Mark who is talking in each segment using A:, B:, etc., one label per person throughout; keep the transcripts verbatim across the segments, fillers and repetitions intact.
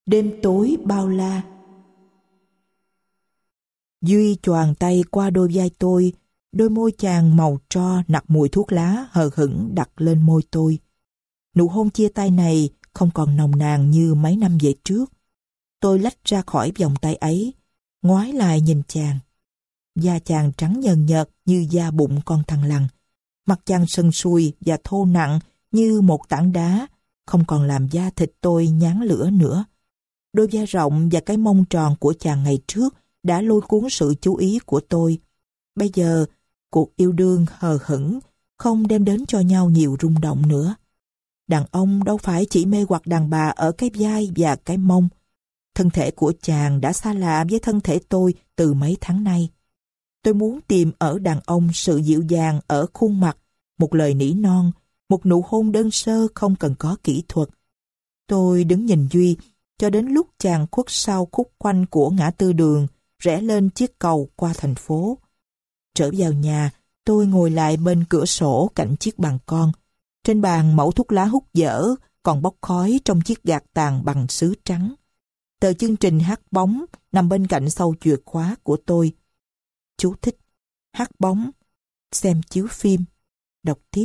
A: Đêm tối bao la. Duy choàng tay qua đôi vai tôi, đôi môi chàng màu tro nặc mùi thuốc lá hờ hững đặt lên môi tôi. Nụ hôn chia tay này không còn nồng nàn như mấy năm về trước. Tôi lách ra khỏi vòng tay ấy, ngoái lại nhìn chàng. Da chàng trắng nhờn nhợt như da bụng con thằn lằn. Mặt chàng sần sùi và thô nặng như một tảng đá, không còn làm da thịt tôi nhán lửa nữa. Đôi vai rộng và cái mông tròn của chàng ngày trước đã lôi cuốn sự chú ý của tôi. Bây giờ, cuộc yêu đương hờ hững không đem đến cho nhau nhiều rung động nữa. Đàn ông đâu phải chỉ mê hoặc đàn bà ở cái vai và cái mông. Thân thể của chàng đã xa lạ với thân thể tôi từ mấy tháng nay. Tôi muốn tìm ở đàn ông sự dịu dàng ở khuôn mặt, một lời nỉ non, một nụ hôn đơn sơ không cần có kỹ thuật. Tôi đứng nhìn Duy cho đến lúc chàng khuất sau khúc quanh của ngã tư đường, rẽ lên chiếc cầu qua thành phố. Trở vào nhà, tôi ngồi lại bên cửa sổ cạnh chiếc bàn con. Trên bàn mẩu thuốc lá hút dở, còn bốc khói trong chiếc gạt tàn bằng sứ trắng. Tờ chương trình hát bóng nằm bên cạnh sau chìa khóa của tôi. Chú thích: hát bóng, xem chiếu phim, đọc tiếp.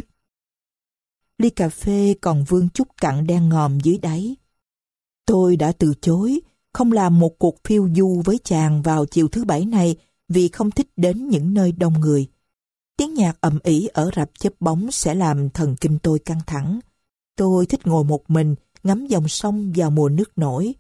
A: Ly cà phê còn vương chút cặn đen ngòm dưới đáy. Tôi đã từ chối, không làm một cuộc phiêu du với chàng vào chiều thứ bảy này vì không thích đến những nơi đông người. Tiếng nhạc ầm ĩ ở rạp chớp bóng sẽ làm thần kinh tôi căng thẳng. Tôi thích ngồi một mình, ngắm dòng sông vào mùa nước nổi.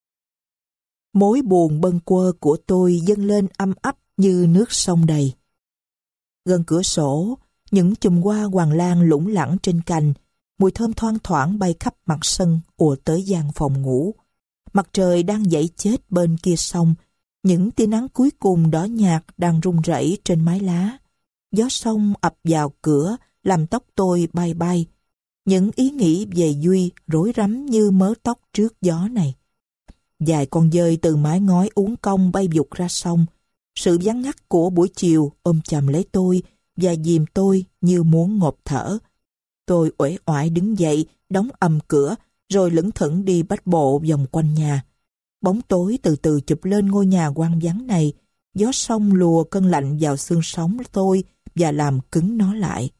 A: Mối buồn bâng quơ của tôi dâng lên âm ấp như nước sông đầy. Gần cửa sổ, những chùm hoa hoàng lan lủng lẳng trên cành, mùi thơm thoang thoảng bay khắp mặt sân ùa tới gian phòng ngủ. Mặt trời đang dậy chết bên kia sông, những tia nắng cuối cùng đỏ nhạt đang rung rẩy trên mái lá. Gió sông ập vào cửa, làm tóc tôi bay bay. Những ý nghĩ về Duy rối rắm như mớ tóc trước gió này. Vài con dơi từ mái ngói uốn cong bay vụt ra sông. Sự vắng ngắt của buổi chiều ôm chầm lấy tôi và dìm tôi như muốn ngộp thở. Tôi uể oải đứng dậy, đóng ầm cửa, rồi lững thững đi bách bộ vòng quanh nhà. Bóng tối từ từ chụp lên ngôi nhà hoang vắng này. Gió sông lùa cơn lạnh vào xương sống tôi và làm cứng nó lại.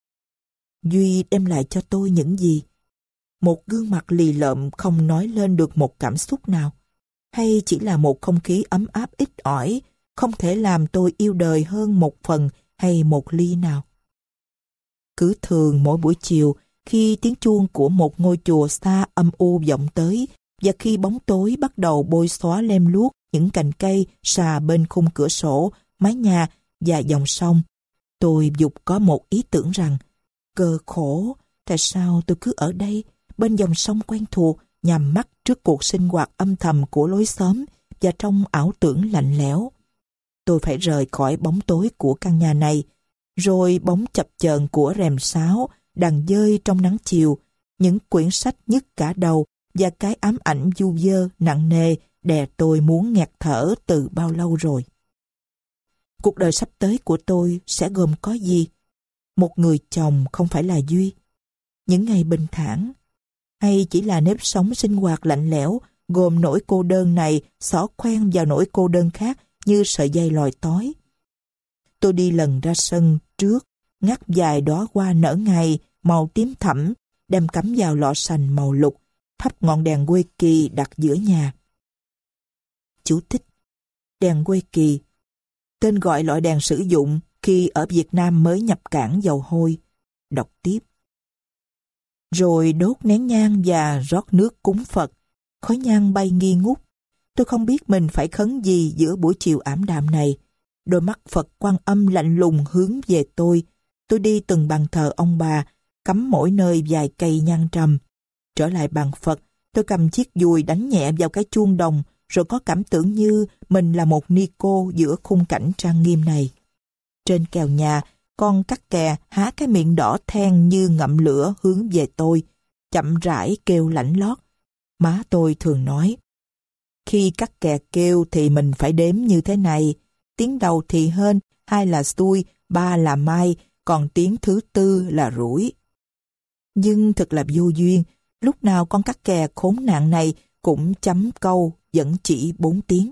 A: Duy đem lại cho tôi những gì? Một gương mặt lì lợm không nói lên được một cảm xúc nào? Hay chỉ là một không khí ấm áp ít ỏi, không thể làm tôi yêu đời hơn một phần hay một ly nào? Cứ thường mỗi buổi chiều, khi tiếng chuông của một ngôi chùa xa âm u vọng tới, và khi bóng tối bắt đầu bôi xóa lem luốc những cành cây xà bên khung cửa sổ, mái nhà và dòng sông, tôi vụt có một ý tưởng rằng, cơ khổ, tại sao tôi cứ ở đây, bên dòng sông quen thuộc, nhắm mắt trước cuộc sinh hoạt âm thầm của lối xóm và trong ảo tưởng lạnh lẽo. Tôi phải rời khỏi bóng tối của căn nhà này, rồi bóng chập chờn của rèm sáo, đàn dơi trong nắng chiều, những quyển sách nhức cả đầu và cái ám ảnh du dơ nặng nề đè tôi muốn nghẹt thở từ bao lâu rồi. Cuộc đời sắp tới của tôi sẽ gồm có gì? Một người chồng không phải là Duy, những ngày bình thản, hay chỉ là nếp sống sinh hoạt lạnh lẽo gồm nỗi cô đơn này xỏ khoen vào nỗi cô đơn khác như sợi dây lòi tói. Tôi đi lần ra sân trước, ngắt vài đóa hoa nở ngày màu tím thẫm, đem cắm vào lọ sành màu lục, thắp ngọn đèn quê kỳ đặt giữa nhà. Chú thích: đèn quê kỳ, tên gọi loại đèn sử dụng khi ở Việt Nam mới nhập cảng dầu hôi. Đọc tiếp. Rồi đốt nén nhang và rót nước cúng Phật. Khói nhang bay nghi ngút. Tôi không biết mình phải khấn gì giữa buổi chiều ảm đạm này. Đôi mắt Phật Quan Âm lạnh lùng hướng về tôi. Tôi đi từng bàn thờ ông bà, cắm mỗi nơi vài cây nhang trầm. Trở lại bàn Phật, tôi cầm chiếc dùi đánh nhẹ vào cái chuông đồng, rồi có cảm tưởng như mình là một ni cô giữa khung cảnh trang nghiêm này. Trên kèo nhà, con cắt kè há cái miệng đỏ then như ngậm lửa hướng về tôi, chậm rãi kêu lảnh lót. Má tôi thường nói, khi cắt kè kêu thì mình phải đếm như thế này, tiếng đầu thì hên, hai là xui, ba là mai, còn tiếng thứ tư là rủi. Nhưng thật là vô duyên, lúc nào con cắt kè khốn nạn này cũng chấm câu vẫn chỉ bốn tiếng.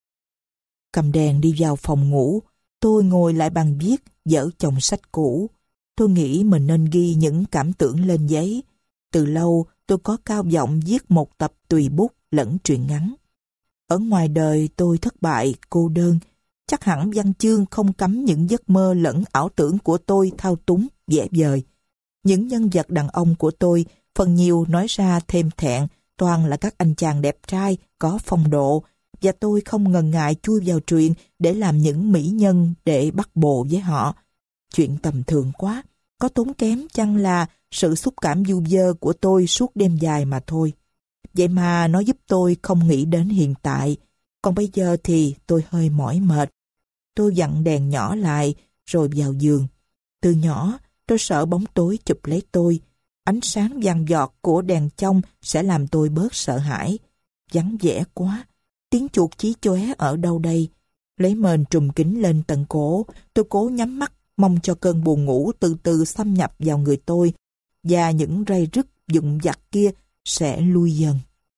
A: Cầm đèn đi vào phòng ngủ, tôi ngồi lại bàn viết, dở chồng sách cũ. Tôi nghĩ mình nên ghi những cảm tưởng lên giấy. Từ lâu tôi có cao vọng viết một tập tùy bút lẫn truyện ngắn. Ở ngoài đời tôi thất bại, cô đơn. Chắc hẳn văn chương không cấm những giấc mơ lẫn ảo tưởng của tôi thao túng, vẽ vời. Những nhân vật đàn ông của tôi, phần nhiều nói ra thêm thẹn, toàn là các anh chàng đẹp trai, có phong độ, và tôi không ngần ngại chui vào truyện để làm những mỹ nhân để bắt bồ với họ. Chuyện tầm thường quá, có tốn kém chăng là sự xúc cảm du dơ của tôi suốt đêm dài mà thôi. Vậy mà nó giúp tôi không nghĩ đến hiện tại, còn bây giờ thì tôi hơi mỏi mệt. Tôi vặn đèn nhỏ lại rồi vào giường. Từ nhỏ tôi sợ bóng tối chụp lấy tôi. Ánh sáng vàng giọt của đèn trong sẽ làm tôi bớt sợ hãi. Vắng vẻ quá, tiếng chuột chí chóe ở đâu đây? Lấy mền trùm kín lên tận cổ, tôi cố nhắm mắt, mong cho cơn buồn ngủ từ từ xâm nhập vào người tôi, và những ray rứt vụn vặt kia sẽ lui dần.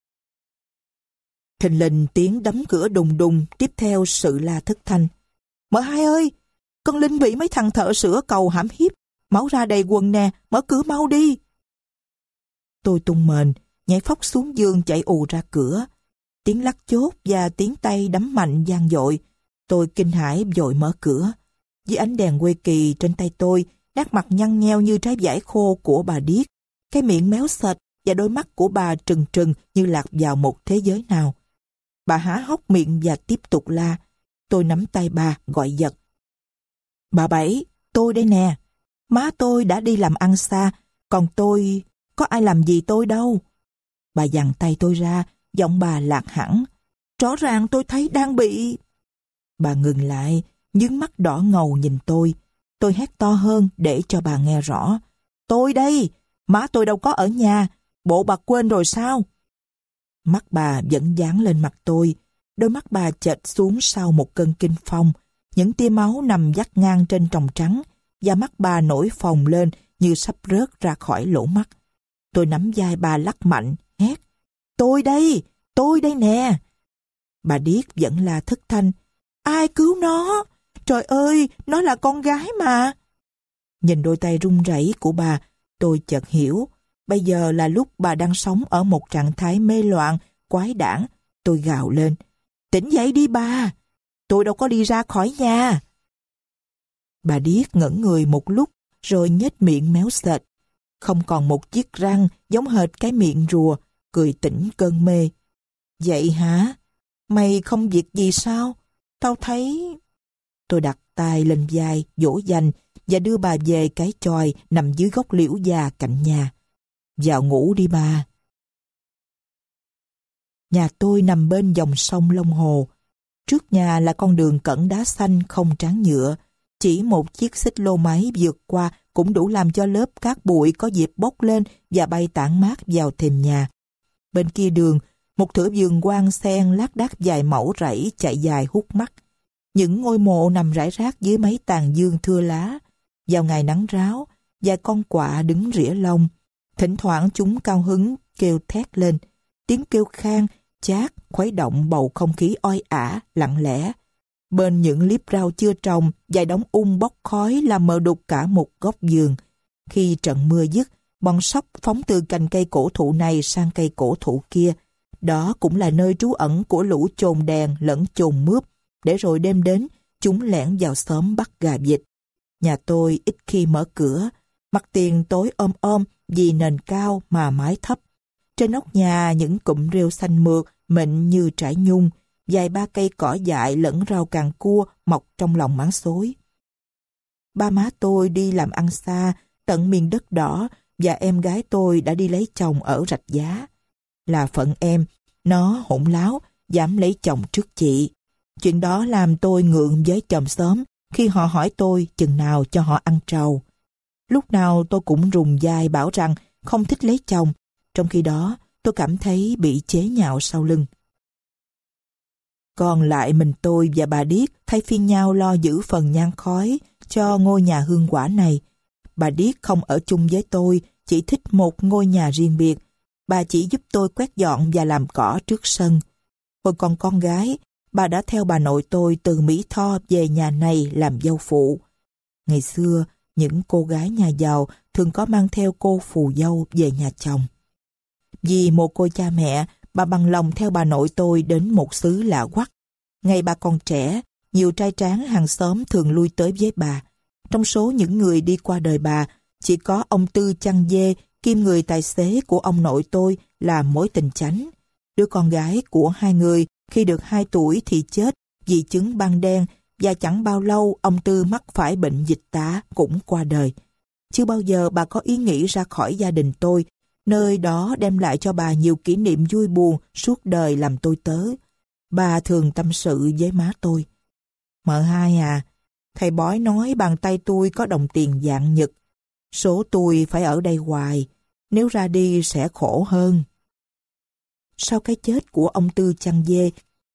A: Thình lình tiếng đấm cửa đùng đùng, tiếp theo sự la thất thanh. Mợ hai ơi, con Linh bị mấy thằng thợ sửa cầu hãm hiếp, máu ra đầy quần nè, mở cửa mau đi. Tôi tung mền, nhảy phóc xuống giường chạy ù ra cửa. Tiếng lắc chốt và tiếng tay đấm mạnh vang dội. Tôi kinh hãi vội mở cửa. Dưới ánh đèn quê kỳ trên tay tôi, nét mặt nhăn nheo như trái vải khô của bà điếc, cái miệng méo sệt và đôi mắt của bà trừng trừng như lạc vào một thế giới nào. Bà há hốc miệng và tiếp tục la. Tôi nắm tay bà gọi giật. Bà Bảy, tôi đây nè. Má tôi đã đi làm ăn xa, còn tôi, có ai làm gì tôi đâu. Bà giằng tay tôi ra, giọng bà lạc hẳn. Rõ ràng tôi thấy đang bị... Bà ngừng lại, nhướng mắt đỏ ngầu nhìn tôi. Tôi hét to hơn để cho bà nghe rõ. Tôi đây, má tôi đâu có ở nhà, bộ bà quên rồi sao? Mắt bà vẫn dán lên mặt tôi. Đôi mắt bà chệch xuống sau một cơn kinh phong. Những tia máu nằm vắt ngang trên tròng trắng, và mắt bà nổi phồng lên như sắp rớt ra khỏi lỗ mắt. Tôi nắm vai bà lắc mạnh, hét. Tôi đây, tôi đây nè. Bà điếc vẫn là thất thanh. Ai cứu nó? Trời ơi, nó là con gái mà. Nhìn đôi tay run rẩy của bà, tôi chợt hiểu. Bây giờ là lúc bà đang sống ở một trạng thái mê loạn, quái đản. Tôi gào lên. Tỉnh dậy đi bà. Tôi đâu có đi ra khỏi nhà. Bà điếc ngẩn người một lúc, rồi nhếch miệng méo sệt. Không còn một chiếc răng giống hệt cái miệng rùa, cười tỉnh cơn mê. Vậy hả? Mày không việc gì sao? Tao thấy... Tôi đặt tay lên vai, dỗ dành và đưa bà về cái chòi nằm dưới gốc liễu già cạnh nhà. Vào ngủ đi bà. Nhà tôi nằm bên dòng sông Long Hồ. Trước nhà là con đường cẩn đá xanh không tráng nhựa. Chỉ một chiếc xích lô máy vượt qua cũng đủ làm cho lớp cát bụi có dịp bốc lên và bay tản mát vào thềm nhà. Bên kia đường, một thửa vườn hoang sen lác đác vài mẫu rẫy chạy dài hút mắt. Những ngôi mộ nằm rải rác dưới mấy tàn dương thưa lá. Vào ngày nắng ráo, vài con quạ đứng rỉa lông. Thỉnh thoảng chúng cao hứng kêu thét lên. Tiếng kêu khang, chát, khuấy động bầu không khí oi ả, lặng lẽ. Bên những liếp rau chưa trồng, vài đống ung bốc khói làm mờ đục cả một góc vườn. Khi trận mưa dứt, bọn sóc phóng từ cành cây cổ thụ này sang cây cổ thụ kia. Đó cũng là nơi trú ẩn của lũ chồn đèn lẫn chồn mướp, để rồi đêm đến, chúng lẻn vào xóm bắt gà vịt. Nhà tôi ít khi mở cửa, mặt tiền tối om om vì nền cao mà mái thấp. Trên nóc nhà những cụm rêu xanh mượt, mịn như trải nhung, vài ba cây cỏ dại lẫn rau càng cua mọc trong lòng máng xối. Ba má tôi đi làm ăn xa, tận miền đất đỏ, và em gái tôi đã đi lấy chồng ở Rạch Giá. Là phận em, nó hỗn láo, dám lấy chồng trước chị. Chuyện đó làm tôi ngượng với chòm xóm khi họ hỏi tôi chừng nào cho họ ăn trầu. Lúc nào tôi cũng rùng vai bảo rằng không thích lấy chồng, trong khi đó tôi cảm thấy bị chế nhạo sau lưng. Còn lại mình tôi và bà điếc thay phiên nhau lo giữ phần nhang khói cho ngôi nhà hương quả này. Bà điếc không ở chung với tôi, chỉ thích một ngôi nhà riêng biệt. bà chỉ giúp tôi quét dọn và làm cỏ trước sân. Hồi còn con gái, bà đã theo bà nội tôi từ Mỹ Tho về nhà này làm dâu phụ. Ngày xưa, những cô gái nhà giàu thường có mang theo cô phù dâu về nhà chồng. Vì mồ côi cha mẹ, bà bằng lòng theo bà nội tôi đến một xứ lạ hoắc. Ngày bà còn trẻ, nhiều trai tráng hàng xóm thường lui tới với bà. Trong số những người đi qua đời bà, chỉ có ông Tư chăn dê, kiêm người tài xế của ông nội tôi là mối tình chánh. Đứa con gái của hai người khi được hai tuổi thì chết vì chứng ban đen, và chẳng bao lâu ông Tư mắc phải bệnh dịch tả cũng qua đời. Chưa bao giờ bà có ý nghĩ ra khỏi gia đình tôi, nơi đó đem lại cho bà nhiều kỷ niệm vui buồn suốt đời làm tôi tớ. Bà thường tâm sự với má tôi. Mợ hai à, thầy bói nói bàn tay tôi có đồng tiền dạng nhật. Số tôi phải ở đây hoài, nếu ra đi sẽ khổ hơn. Sau cái chết của ông Tư chăn dê,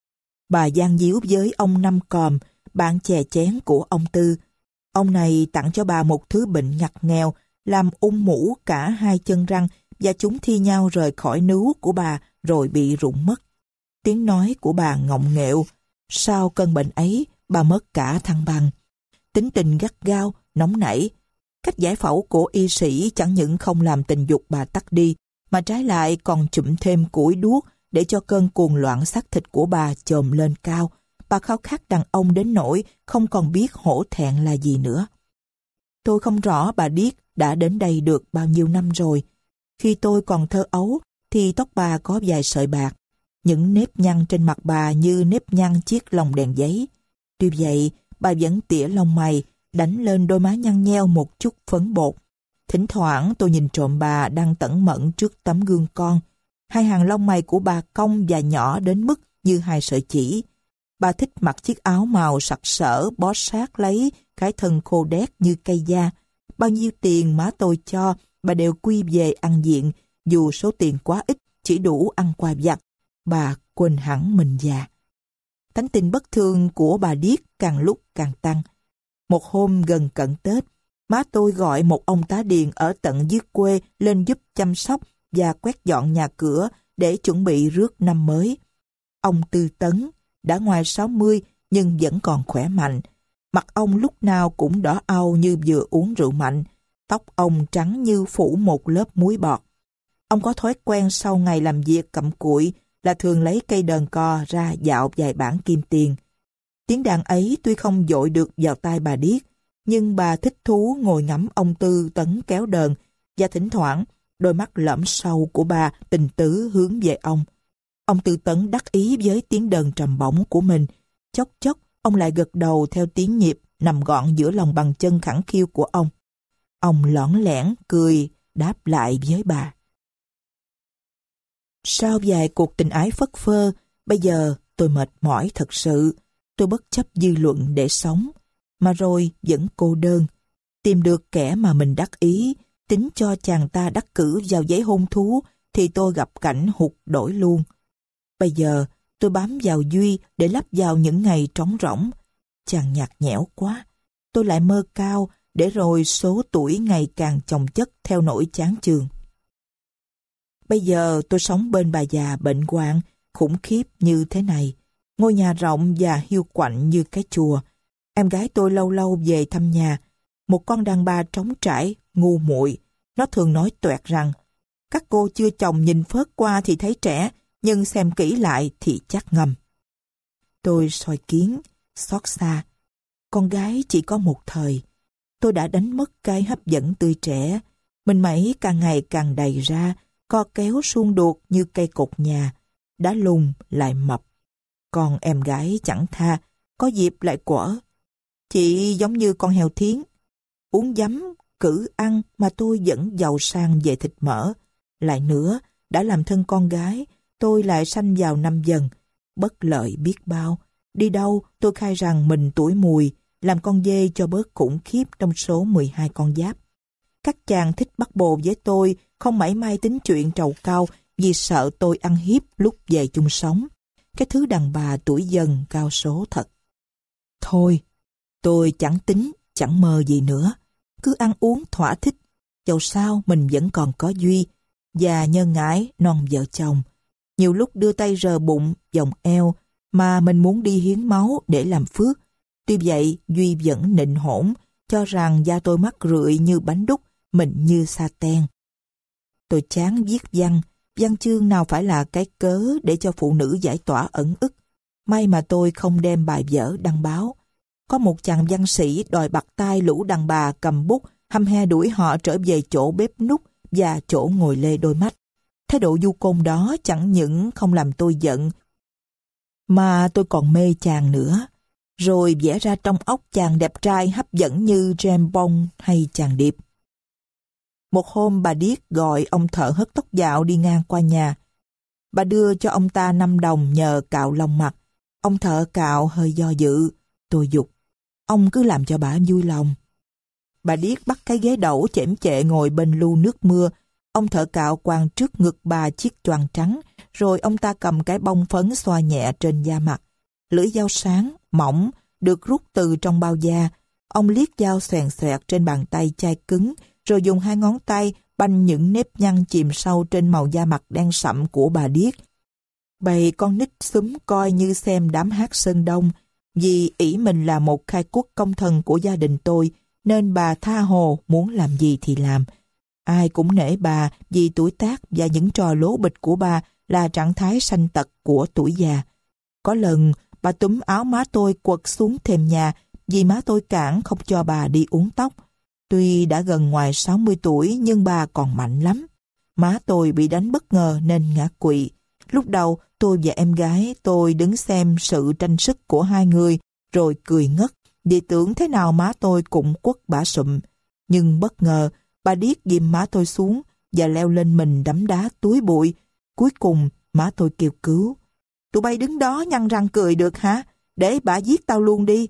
A: bà gian díu với ông Năm Còm, bạn chè chén của ông Tư. Ông này tặng cho bà một thứ bệnh ngặt nghèo, làm ung mũ cả hai chân răng, và chúng thi nhau rời khỏi nướu của bà rồi bị rụng mất. Tiếng nói của bà ngọng nghệu. Sau cơn bệnh ấy, bà mất cả thăng bằng. Tính tình gắt gao, nóng nảy. Cách giải phẫu của y sĩ chẳng những không làm tình dục bà tắt đi, mà trái lại còn chụm thêm củi đuốc để cho cơn cuồng loạn xác thịt của bà chồm lên cao. Bà khao khát đàn ông đến nỗi không còn biết hổ thẹn là gì nữa. Tôi không rõ bà Điếc đã đến đây được bao nhiêu năm rồi. Khi tôi còn thơ ấu thì tóc bà có vài sợi bạc. Những nếp nhăn trên mặt bà như nếp nhăn chiếc lồng đèn giấy. Tuy vậy, bà vẫn tỉa lông mày, đánh lên đôi má nhăn nheo một chút phấn bột. Thỉnh thoảng tôi nhìn trộm bà đang tẩn mẩn trước tấm gương con. Hai hàng lông mày của bà cong và nhỏ đến mức như hai sợi chỉ. Bà thích mặc chiếc áo màu sặc sỡ bó sát lấy cái thân khô đét như cây da. Bao nhiêu tiền má tôi cho, bà đều quy về ăn diện, dù số tiền quá ít, chỉ đủ ăn quà vặt. Bà quên hẳn mình già. Tánh tình bất thường của bà Điếc càng lúc càng tăng. Một hôm gần cận Tết, má tôi gọi một ông tá điền ở tận dưới quê lên giúp chăm sóc và quét dọn nhà cửa để chuẩn bị rước năm mới. Ông Tư Tấn đã ngoài sáu mươi nhưng vẫn còn khỏe mạnh. Mặt ông lúc nào cũng đỏ au như vừa uống rượu mạnh. Tóc ông trắng như phủ một lớp muối bọt. Ông có thói quen sau ngày làm việc cặm cụi là thường lấy cây đờn co ra dạo vài bản kim tiền. Tiếng đàn ấy tuy không dội được vào tai bà Điếc, nhưng bà thích thú ngồi ngắm ông Tư Tấn kéo đờn, và thỉnh thoảng đôi mắt lõm sâu của bà tình tứ hướng về ông. Ông Tư Tấn đắc ý với tiếng đờn trầm bổng của mình. Chốc chốc ông lại gật đầu theo tiếng nhịp nằm gọn giữa lòng bàn chân khẳng khiu của ông. Ông lõn lẻn cười đáp lại với bà. Sau vài cuộc tình ái phất phơ, bây giờ tôi mệt mỏi thật sự. Tôi bất chấp dư luận để sống, mà rồi vẫn cô đơn. Tìm được kẻ mà mình đắc ý, tính cho chàng ta đắc cử vào giấy hôn thú, thì tôi gặp cảnh hụt đổi luôn. Bây giờ tôi bám vào Duy để lấp vào những ngày trống rỗng. Chàng nhạt nhẽo quá. Tôi lại mơ cao, để rồi số tuổi ngày càng chồng chất theo nỗi chán chường. Bây giờ tôi sống bên bà già bệnh hoạn, khủng khiếp như thế này. Ngôi nhà rộng và hiu quạnh như cái chùa. Em gái tôi lâu lâu về thăm nhà. Một con đàn bà trống trải, ngu muội. Nó thường nói toẹt rằng, các cô chưa chồng nhìn phớt qua thì thấy trẻ, nhưng xem kỹ lại thì chắc ngầm. Tôi soi kiến, xót xa. Con gái chỉ có một thời. Tôi đã đánh mất cái hấp dẫn tươi trẻ. Mình mẩy càng ngày càng đầy ra, co kéo suông đuột như cây cột nhà. Đã lùn lại mập. Còn em gái chẳng tha, có dịp lại quở. Chị giống như con heo thiến. Uống giấm, cử ăn mà tôi vẫn giàu sang về thịt mỡ. Lại nữa, đã làm thân con gái, tôi lại sanh vào năm dần. Bất lợi biết bao. Đi đâu tôi khai rằng mình tuổi mùi, làm con dê cho bớt khủng khiếp trong số mười hai con giáp. Các chàng thích bắt bồ với tôi, không mảy may tính chuyện trầu cau vì sợ tôi ăn hiếp lúc về chung sống. Cái thứ đàn bà tuổi dần cao số thật. Thôi, tôi chẳng tính, chẳng mơ gì nữa. Cứ ăn uống thỏa thích, dẫu sao mình vẫn còn có Duy. và nhân ái non vợ chồng. Nhiều lúc đưa tay rờ bụng, vòng eo, mà mình muốn đi hiến máu để làm phước. Tuy vậy, Duy vẫn nịnh hỗn, cho rằng da tôi mắc rượi như bánh đúc, mịn như sa ten. Tôi chán viết văn, văn chương nào phải là cái cớ để cho phụ nữ giải tỏa ẩn ức. May mà tôi không đem bài vở đăng báo. Có một chàng văn sĩ đòi bặt tay lũ đàn bà cầm bút, hăm he đuổi họ trở về chỗ bếp núc và chỗ ngồi lê đôi mắt. Thái độ du côn đó chẳng những không làm tôi giận, mà tôi còn mê chàng nữa. Rồi vẽ ra trong óc chàng đẹp trai hấp dẫn như James Bond hay chàng điệp. Một hôm bà Điếc gọi ông thợ hớt tóc dạo đi ngang qua nhà. Bà đưa cho ông ta năm đồng nhờ cạo lông mặt. Ông thợ cạo hơi do dự. Tôi giục: ông cứ làm cho bà vui lòng. Bà Điếc bắt cái ghế đẩu chễm chệ ngồi bên lu nước mưa. Ông thợ cạo quàng trước ngực bà chiếc choàng trắng, rồi ông ta cầm cái bông phấn xoa nhẹ trên da mặt. Lưỡi dao sáng, mỏng, được rút từ trong bao da. Ông liếc dao xoèn xoẹt trên bàn tay chai cứng, rồi dùng hai ngón tay banh những nếp nhăn chìm sâu trên màu da mặt đen sậm của bà Điếc. Bầy con nít xúm coi như xem đám hát Sơn Đông. Vì ỷ mình là một khai quốc công thần của gia đình tôi, nên bà tha hồ muốn làm gì thì làm. Ai cũng nể bà vì tuổi tác và những trò lố bịch của bà là trạng thái sanh tật của tuổi già. Có lần, bà túm áo má tôi quật xuống thềm nhà vì má tôi cản không cho bà đi uốn tóc. Tuy đã gần ngoài sáu mươi tuổi nhưng bà còn mạnh lắm. Má tôi bị đánh bất ngờ nên ngã quỵ. Lúc đầu tôi và em gái tôi đứng xem sự tranh sức của hai người rồi cười ngất vì tưởng thế nào má tôi cũng quất bả sụm. Nhưng bất ngờ bà Điếc ghim má tôi xuống và leo lên mình đấm đá túi bụi. Cuối cùng má tôi kêu cứu. Tụi bay đứng đó nhăn răng cười được hả? Để bà giết tao luôn đi.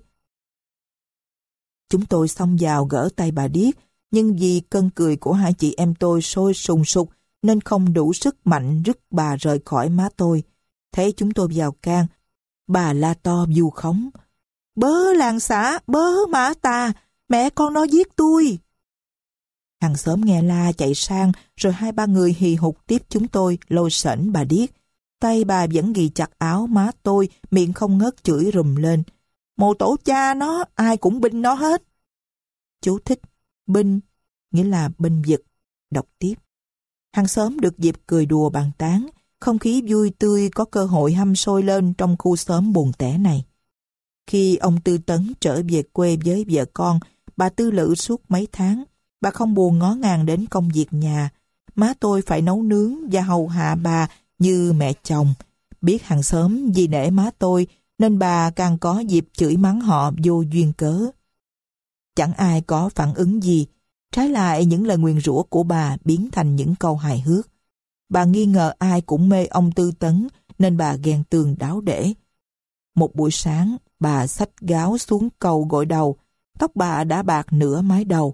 A: Chúng tôi xông vào gỡ tay bà Điếc, nhưng vì cơn cười của hai chị em tôi sôi sùng sục nên không đủ sức mạnh rứt bà rời khỏi má tôi. Thấy chúng tôi vào can, bà la to vu khống: bớ làng xã, bớ má ta, mẹ con nó giết tôi. Hàng xóm nghe la chạy sang, rồi hai ba người hì hục tiếp chúng tôi lôi sễnh bà Điếc. Tay bà vẫn ghi chặt áo má tôi, miệng không ngớt chửi rùm lên: mồ tổ cha nó, ai cũng binh nó hết. Chú thích: binh nghĩa là binh vực. Đọc tiếp. Hàng xóm được dịp cười đùa bàn tán, không khí vui tươi có cơ hội hâm sôi lên trong khu xóm buồn tẻ này. Khi ông Tư Tấn trở về quê với vợ con, bà tư lự suốt mấy tháng. Bà không buồn ngó ngàng đến công việc nhà. Má tôi phải nấu nướng và hầu hạ bà như mẹ chồng. Biết hàng xóm vì nể má tôi nên bà càng có dịp chửi mắng họ vô duyên cớ. Chẳng ai có phản ứng gì. Trái lại, những lời nguyền rủa của bà biến thành những câu hài hước. Bà nghi ngờ ai cũng mê ông Tư Tấn nên bà ghen tường đáo để. Một buổi sáng, bà xách gáo xuống cầu gội đầu. Tóc bà đã bạc nửa mái đầu.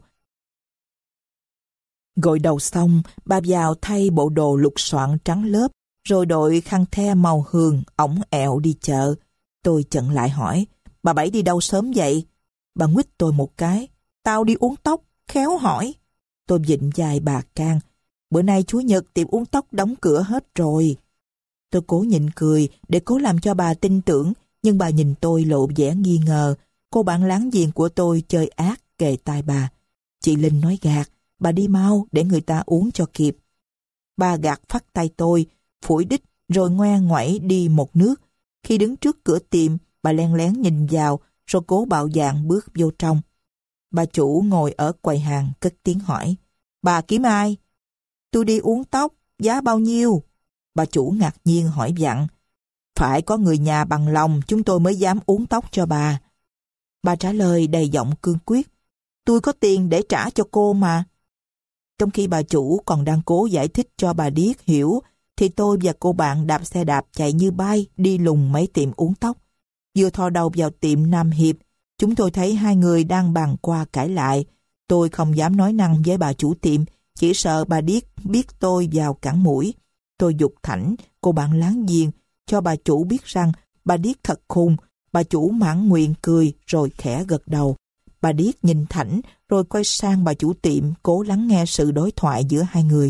A: Gội đầu xong, bà vào thay bộ đồ lục soạn trắng lớp, rồi đội khăn the màu hường, ổng ẹo đi chợ. Tôi chận lại hỏi: bà Bảy đi đâu sớm vậy? Bà nguýt tôi một cái: tao đi uốn tóc, khéo hỏi. Tôi vịn vai bà can: bữa nay Chủ nhật tiệm uốn tóc đóng cửa hết rồi. Tôi cố nhịn cười để cố làm cho bà tin tưởng, nhưng bà nhìn tôi lộ vẻ nghi ngờ. Cô bạn láng giềng của tôi chơi ác kề tai bà: chị Linh nói gạt, bà đi mau để người ta uống cho kịp. Bà gạt phắt tay tôi, phủi đít rồi ngoe ngoẩy đi một nước. Khi đứng trước cửa tiệm, bà len lén nhìn vào rồi cố bạo dạn bước vô trong. Bà chủ ngồi ở quầy hàng cất tiếng hỏi: bà kiếm ai? Tôi đi uốn tóc, giá bao nhiêu? Bà chủ ngạc nhiên hỏi vặn: phải có người nhà bằng lòng chúng tôi mới dám uốn tóc cho bà. Bà trả lời đầy giọng cương quyết: tôi có tiền để trả cho cô mà. Trong khi bà chủ còn đang cố giải thích cho bà Điếc hiểu, thì tôi và cô bạn đạp xe đạp chạy như bay đi lùng mấy tiệm uốn tóc. Vừa thò đầu vào tiệm Nam Hiệp, chúng tôi thấy hai người đang bàn qua cãi lại. Tôi không dám nói năng với bà chủ tiệm, chỉ sợ bà Điếc biết tôi vào cản mũi. Tôi giục thảnh cô bạn láng giềng cho bà chủ biết rằng bà Điếc thật khùng. Bà chủ mãn nguyện cười rồi khẽ gật đầu. Bà Điếc nhìn thảnh rồi quay sang bà chủ tiệm cố lắng nghe sự đối thoại giữa hai người.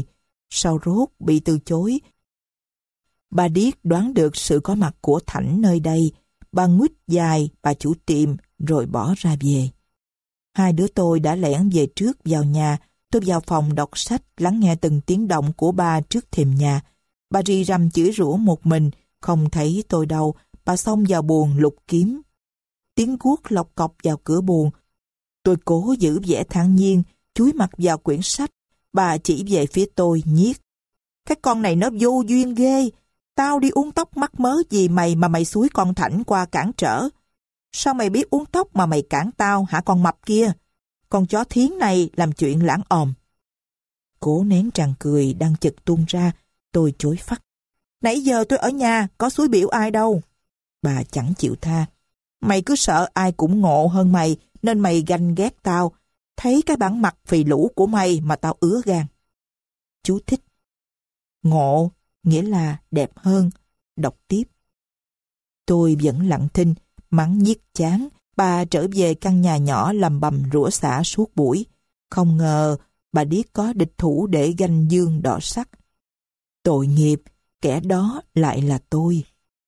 A: Sau rốt bị từ chối. Bà Điếc đoán được sự có mặt của Thảnh nơi đây. Bà nguýt dài bà chủ tiệm rồi bỏ ra về. Hai đứa tôi đã lẻn về trước vào nhà. Tôi vào phòng đọc sách, lắng nghe từng tiếng động của bà trước thềm nhà. Bà rì rầm chửi rủa một mình, không thấy tôi đâu. Bà xông vào buồng lục kiếm. Tiếng guốc lọc cọc vào cửa buồng. Tôi cố giữ vẻ thản nhiên, chúi mặt vào quyển sách. Bà chỉ về phía tôi nhiếc. Cái con này nó vô duyên ghê. Tao đi uống tóc mắc mớ gì mày mà mày xúi con Thảnh qua cản trở. Sao mày biết uống tóc mà mày cản tao hả con mập kia? Con chó thiến này làm chuyện lãng òm. Cố nén tràn cười đang chực tuôn ra, tôi chối phắt. Nãy giờ tôi ở nhà, có xúi biểu ai đâu. Bà chẳng chịu tha. Mày cứ sợ ai cũng ngộ hơn mày, nên mày ganh ghét tao. Thấy cái bản mặt phì lũ của mày mà tao ứa gan. Chú thích. Ngộ, nghĩa là đẹp hơn. Đọc tiếp. Tôi vẫn lặng thinh, mắng nhiếc chán. Bà trở về căn nhà nhỏ lầm bầm rủa xả suốt buổi. Không ngờ bà Điếc có địch thủ để ganh dương đỏ sắc. Tội nghiệp, kẻ đó lại là tôi.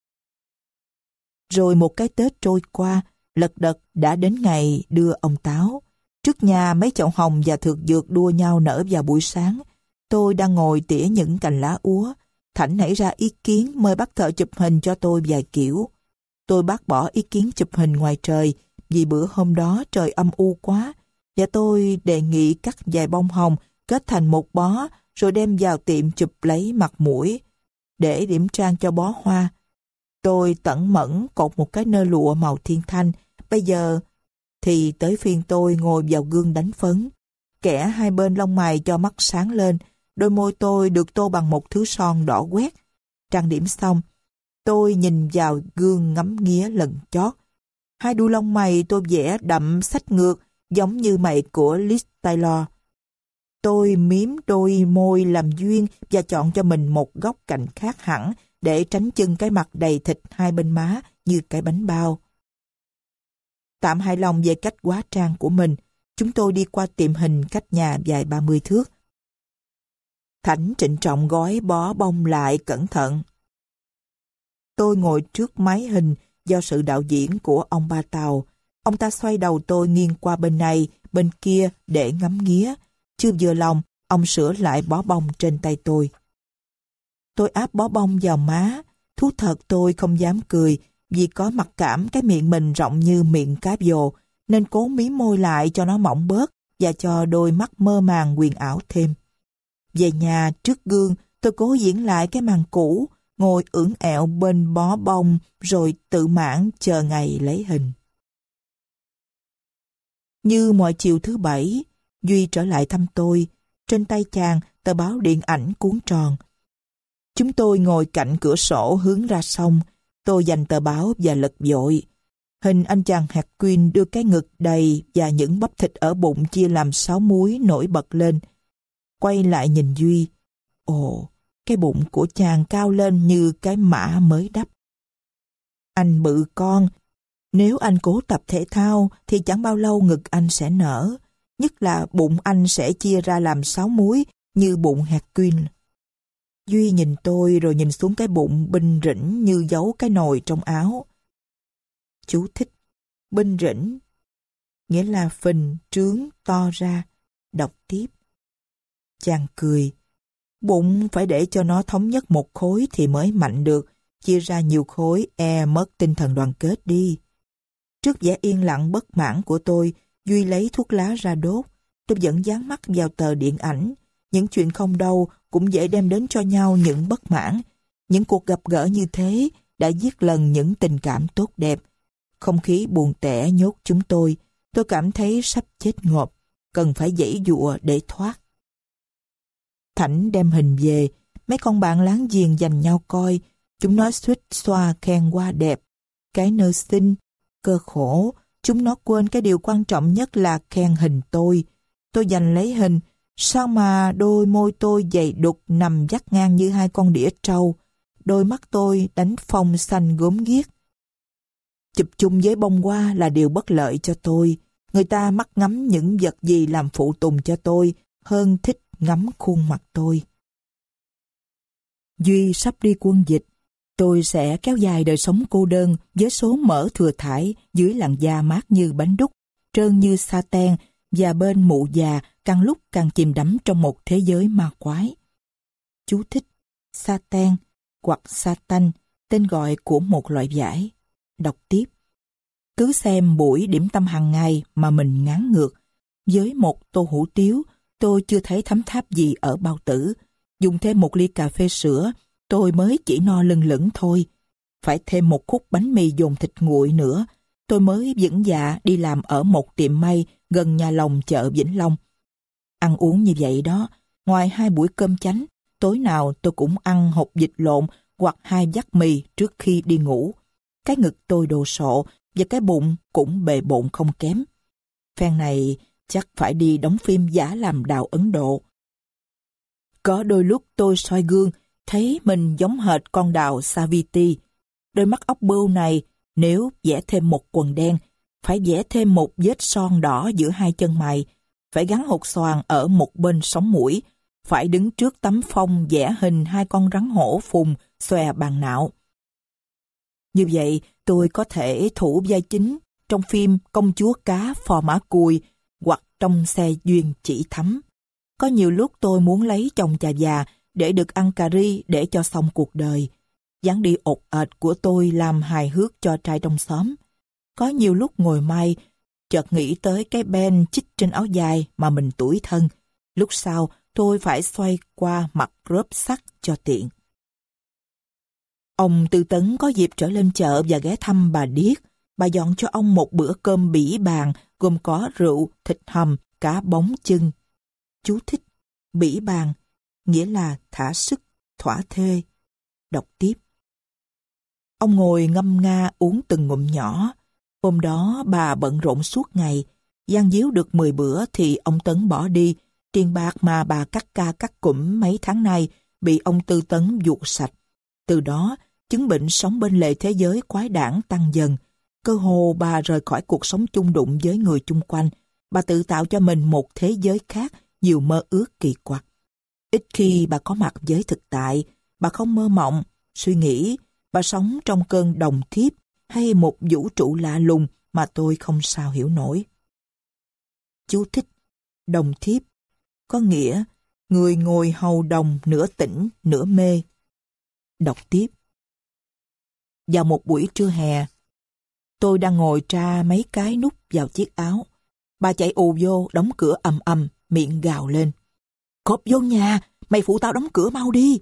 A: Rồi một cái Tết trôi qua, lật đật đã đến ngày đưa ông Táo. Trước nhà mấy chậu hồng và thược dược đua nhau nở vào buổi sáng. Tôi đang ngồi tỉa những cành lá úa. Thảnh nảy ra ý kiến mời bác thợ chụp hình cho tôi vài kiểu. Tôi bác bỏ ý kiến chụp hình ngoài trời vì bữa hôm đó trời âm u quá, và tôi đề nghị cắt vài bông hồng kết thành một bó rồi đem vào tiệm chụp lấy mặt mũi để điểm trang cho bó hoa. Tôi tẩn mẫn cột một cái nơ lụa màu thiên thanh. Bây giờ thì tới phiên tôi ngồi vào gương đánh phấn. Kẻ hai bên lông mày cho mắt sáng lên. Đôi môi tôi được tô bằng một thứ son đỏ quét. Trang điểm xong, tôi nhìn vào gương ngắm nghía lần chót. Hai đuôi lông mày tôi vẽ đậm sách ngược giống như mày của Liz Taylor. Tôi miếm đôi môi làm duyên và chọn cho mình một góc cạnh khác hẳn để tránh chưng cái mặt đầy thịt hai bên má như cái bánh bao. Tạm hài lòng về cách hóa trang của mình, chúng tôi đi qua tiệm hình cách nhà vài ba mươi thước. Thảnh trịnh trọng gói bó bông lại cẩn thận. Tôi ngồi trước máy hình do sự đạo diễn của ông Ba Tàu. Ông ta xoay đầu tôi nghiêng qua bên này, bên kia để ngắm nghía. Chưa vừa lòng, ông sửa lại bó bông trên tay tôi. Tôi áp bó bông vào má. Thú thật tôi không dám cười vì có mặc cảm cái miệng mình rộng như miệng cá vồ, nên cố mím môi lại cho nó mỏng bớt và cho đôi mắt mơ màng huyền ảo thêm. Về nhà trước gương, tôi cố diễn lại cái màn cũ, ngồi ưỡn ẹo bên bó bông rồi tự mãn chờ ngày lấy hình. Như mọi chiều thứ bảy, Duy trở lại thăm tôi. Trên tay chàng tờ báo điện ảnh cuốn tròn. Chúng tôi ngồi cạnh cửa sổ hướng ra sông. Tôi giành tờ báo và lật vội. Hình anh chàng Hercule đưa cái ngực đầy và những bắp thịt ở bụng chia làm sáu múi nổi bật lên. Quay lại nhìn Duy. Ồ, cái bụng của chàng cao lên như cái mã mới đắp. Anh bự con. Nếu anh cố tập thể thao thì chẳng bao lâu ngực anh sẽ nở. Nhất là bụng anh sẽ chia ra làm sáu múi như bụng Hercule. Duy nhìn tôi rồi nhìn xuống cái bụng binh rĩnh như giấu cái nồi trong áo. Chú thích. Binh rĩnh nghĩa là phình, trướng, to ra. Đọc tiếp. Chàng cười. Bụng phải để cho nó thống nhất một khối thì mới mạnh được. Chia ra nhiều khối e mất tinh thần đoàn kết đi. Trước vẻ yên lặng bất mãn của tôi, Duy lấy thuốc lá ra đốt. Tôi vẫn dán mắt vào tờ điện ảnh. Những chuyện không đâu cũng dễ đem đến cho nhau những bất mãn. Những cuộc gặp gỡ như thế đã giết lần những tình cảm tốt đẹp. Không khí buồn tẻ nhốt chúng tôi. Tôi cảm thấy sắp chết ngộp, cần phải giãy giụa để thoát. Thảnh đem hình về, mấy con bạn láng giềng giành nhau coi. Chúng nó suýt xoa khen qua đẹp. Cái nơ xinh, cơ khổ. Chúng nó quên cái điều quan trọng nhất là khen hình tôi. Tôi giành lấy hình. Sao mà đôi môi tôi dày đục nằm vắt ngang như hai con đĩa trâu. Đôi mắt tôi đánh phông xanh gốm ghiếc. Chụp chung với bông hoa là điều bất lợi cho tôi. Người ta mắc ngắm những vật gì làm phụ tùng cho tôi hơn thích ngắm khuôn mặt tôi. Duy sắp đi quân dịch. Tôi sẽ kéo dài đời sống cô đơn với số mỡ thừa thải dưới làn da mát như bánh đúc, trơn như sa ten, và bên mụ già càng lúc càng chìm đắm trong một thế giới ma quái. Chú thích: sa ten hoặc sa tanh, tên gọi của một loại vải. Đọc tiếp: cứ xem buổi điểm tâm hàng ngày mà mình ngán ngược. Với một tô hủ tiếu, tôi chưa thấy thấm tháp gì ở bao tử. Dùng thêm một ly cà phê sữa, tôi mới chỉ no lưng lửng thôi. Phải thêm một khúc bánh mì dồn thịt nguội nữa, tôi mới vững dạ đi làm ở một tiệm may gần nhà lồng chợ Vĩnh Long. Ăn uống như vậy đó, ngoài hai buổi cơm chánh, tối nào tôi cũng ăn hột vịt lộn hoặc hai vắt mì trước khi đi ngủ. Cái ngực tôi đồ sộ và cái bụng cũng bề bộn không kém. Phen này chắc phải đi đóng phim giả làm đào Ấn Độ. Có đôi lúc tôi soi gương, thấy mình giống hệt con đào Saviti. Đôi mắt ốc bươu này, nếu vẽ thêm một quần đen, phải vẽ thêm một vết son đỏ giữa hai chân mày, phải gắn hột xoàn ở một bên sống mũi, phải đứng trước tấm phông vẽ hình hai con rắn hổ phùng xòe bàn nạo. Như vậy, tôi có thể thủ vai chính trong phim Công chúa cá phò mã cùi hoặc trong Xe duyên chỉ thắm. Có nhiều lúc tôi muốn lấy chồng chà già để được ăn cà ri để cho xong cuộc đời. dáng đi ột ệt của tôi làm hài hước cho trai trong xóm. Có nhiều lúc ngồi may, chợt nghĩ tới cái ben chích trên áo dài mà mình tủi thân. Lúc sau, tôi phải xoay qua mặt rớp sắt cho tiện. Ông Tư Tấn có dịp trở lên chợ và ghé thăm bà Điếc. Bà dọn cho ông một bữa cơm bỉ bàn gồm có rượu, thịt hầm, cá bóng chưng. Chú thích: bỉ bàn nghĩa là thả sức, thỏa thê. Đọc tiếp. Ông ngồi ngâm nga uống từng ngụm nhỏ. Hôm đó bà bận rộn suốt ngày. Gian díu được mười bữa thì ông Tấn bỏ đi. Tiền bạc mà bà cắt ca cắt cụm mấy tháng nay bị ông Tư Tấn vuột sạch. Từ đó, chứng bệnh sống bên lề thế giới quái đản tăng dần. Cơ hồ bà rời khỏi cuộc sống chung đụng với người chung quanh. Bà tự tạo cho mình một thế giới khác, nhiều mơ ước kỳ quặc. Ít khi bà có mặt với thực tại, bà không mơ mộng, suy nghĩ, bà sống trong cơn đồng thiếp hay một vũ trụ lạ lùng mà tôi không sao hiểu nổi. Chú thích: đồng thiếp có nghĩa người ngồi hầu đồng nửa tỉnh nửa mê. Đọc tiếp. Vào một buổi trưa hè, tôi đang ngồi tra mấy cái nút vào chiếc áo. Bà chạy ù vô, đóng cửa ầm ầm, miệng gào lên: "Cộp vô nhà, mày phụ tao đóng cửa mau đi."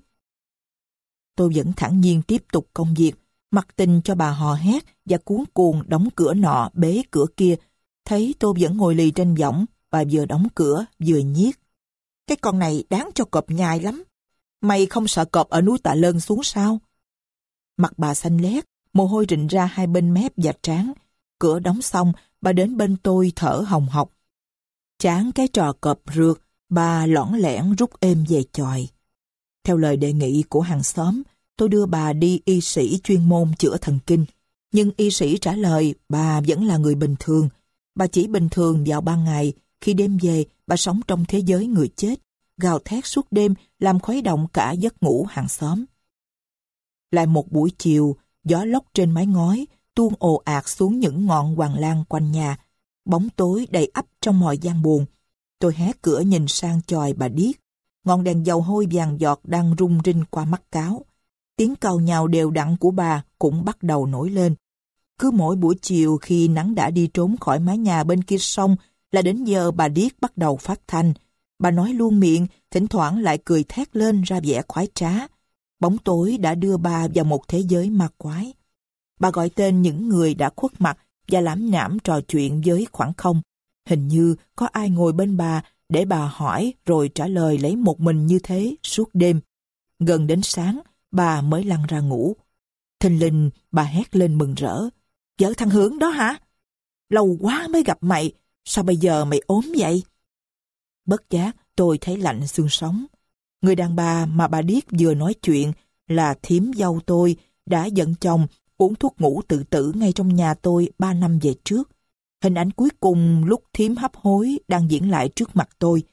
A: Tôi vẫn thản nhiên tiếp tục công việc, mặc tình cho bà hò hét và cuống cuồng đóng cửa nọ bế cửa kia. Thấy tôi vẫn ngồi lì trên võng, bà vừa đóng cửa vừa nhiếc: "Cái con này đáng cho cọp nhai lắm. Mày không sợ cọp ở núi Tạ Lơn xuống sao?" Mặt bà xanh lét, mồ hôi rịn ra hai bên mép và trán. Cửa đóng xong, bà đến bên tôi thở hồng hộc. Chán cái trò cọp rượt, bà lõng lẻn rút êm về chòi. Theo lời đề nghị của hàng xóm, tôi đưa bà đi y sĩ chuyên môn chữa thần kinh. Nhưng y sĩ trả lời bà vẫn là người bình thường. Bà chỉ bình thường vào ban ngày, khi đêm về bà sống trong thế giới người chết, gào thét suốt đêm làm khuấy động cả giấc ngủ hàng xóm. Lại một buổi chiều, gió lốc trên mái ngói tuôn ồ ạt xuống những ngọn hoàng lan quanh nhà. Bóng tối đầy ắp trong mọi gian buồn. Tôi hé cửa nhìn sang chòi bà Điếc. Ngọn đèn dầu hôi vàng giọt đang rung rinh qua mắt cáo. Tiếng càu nhào đều đặn của bà cũng bắt đầu nổi lên. Cứ mỗi buổi chiều khi nắng đã đi trốn khỏi mái nhà bên kia sông là đến giờ bà Điếc bắt đầu phát thanh. Bà nói luôn miệng, thỉnh thoảng lại cười thét lên ra vẻ khoái trá. Bóng tối đã đưa bà vào một thế giới ma quái. Bà gọi tên những người đã khuất mặt và lãm nhảm trò chuyện với khoảng không. Hình như có ai ngồi bên bà để bà hỏi rồi trả lời lấy một mình như thế suốt đêm. Gần đến sáng, bà mới lăn ra ngủ. Thình lình bà hét lên mừng rỡ: "Vợ thằng Hưởng đó hả? Lâu quá mới gặp mày, sao bây giờ mày ốm vậy?" Bất giác tôi thấy lạnh xương sống. Người đàn bà mà bà Điếc vừa nói chuyện là thím dâu tôi, đã giận chồng uống thuốc ngủ tự tử ngay trong nhà tôi ba năm về trước. Hình ảnh cuối cùng lúc thím hấp hối đang diễn lại trước mặt tôi.